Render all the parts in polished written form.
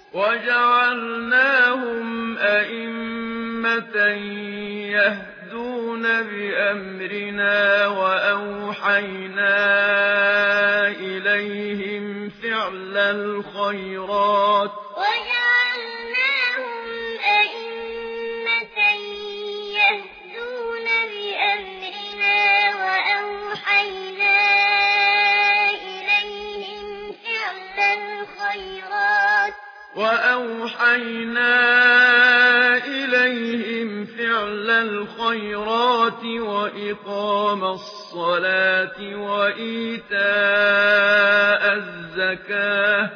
وجعلناهم أئمة يهدون بأمرنا وأوحينا إليهم فعل الخيرات وإقام الصلاة وإيتاء الزكاة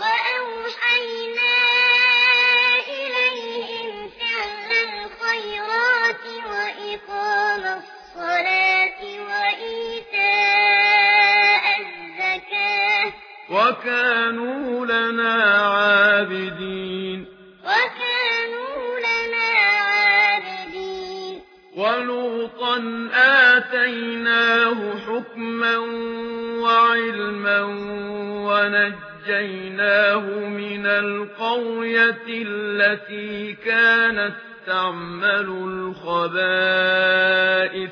وكانوا لنا عابدين ولوطا آتيناه حكما وعلما ونجيناه من القرية التي كانت تعمل الخبائث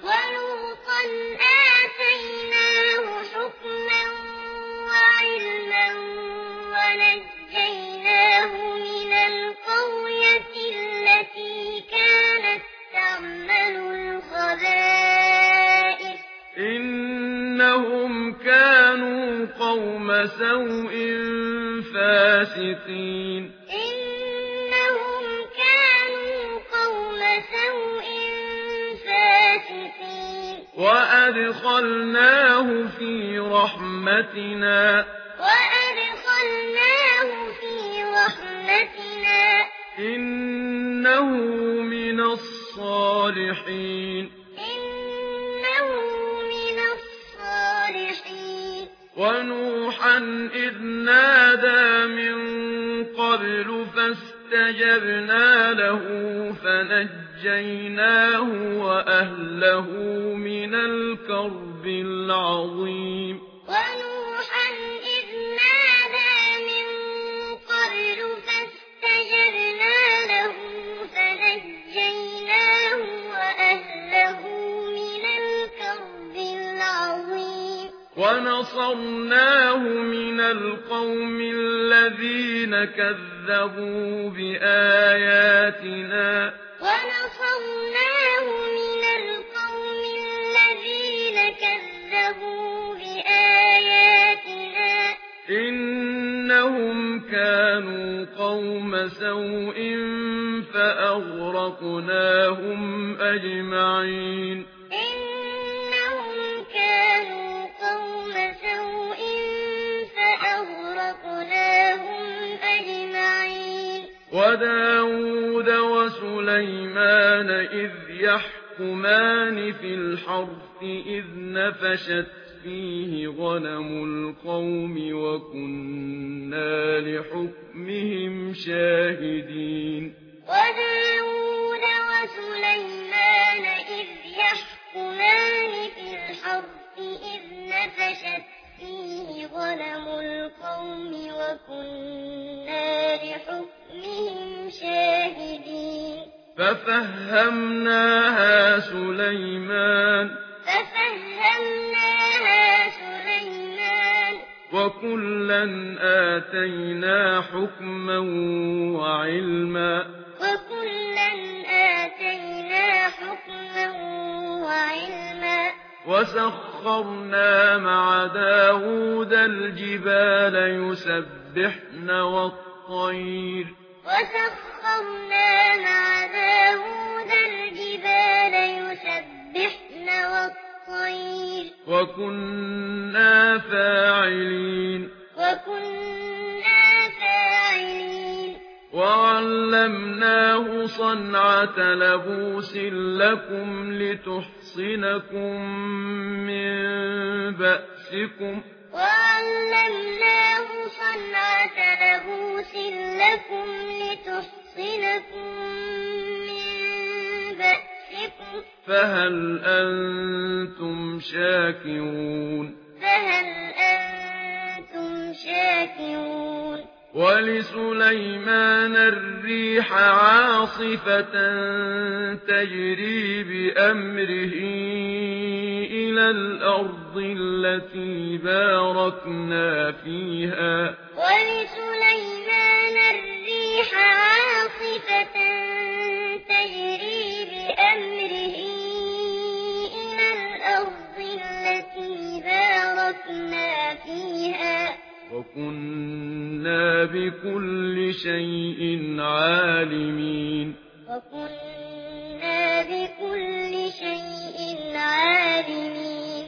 إنهم كانوا قوم سوء فاسقين وأدخلناه في رحمتنا إنه من الصالحين ونوحا إذ نادى من قبل فاستجبنا له فنجيناه وأهله من الكرب العظيم ونصرناه من القوم الذين كذبوا بآياتنا إنهم كانوا قوم سوء فأغرقناهم أجمعين وداود وسليمان إذ يحكمان في الحرث إذ نفشت فيه غنم القوم وكنا لحكمهم شاهدين وداود وسليمان إذ يحكمان في الحرث إذ نفشت فيه غنم القوم وكنا لحكمهم شاهدين ففهمناها سليمان وكلا آتينا حكما وعلما وسخرنا مع داود الجبال يسبحن والطير وكنا فاعلين وعلمناه صنعة لبوس لكم لتحصنكم من بأسكم فهل أنتم شاكرون وَلِسُلَيْمَانَ الرِّيحَ عَاصِفَةً تَجْرِي بِأَمْرِهِ إِلَى الْأَرْضِ الَّتِي بَارَكْنَا فِيهَا وَلِسُلَيْمَانَ الرِّيحَ عَاصِفَةً تَجْرِي بِأَمْرِهِ إِلَى الْأَرْضِ الَّتِي بَارَكْنَا فِيهَا وَكُنَّا بِكُلِّ شَيْءٍ عَالِمِينَ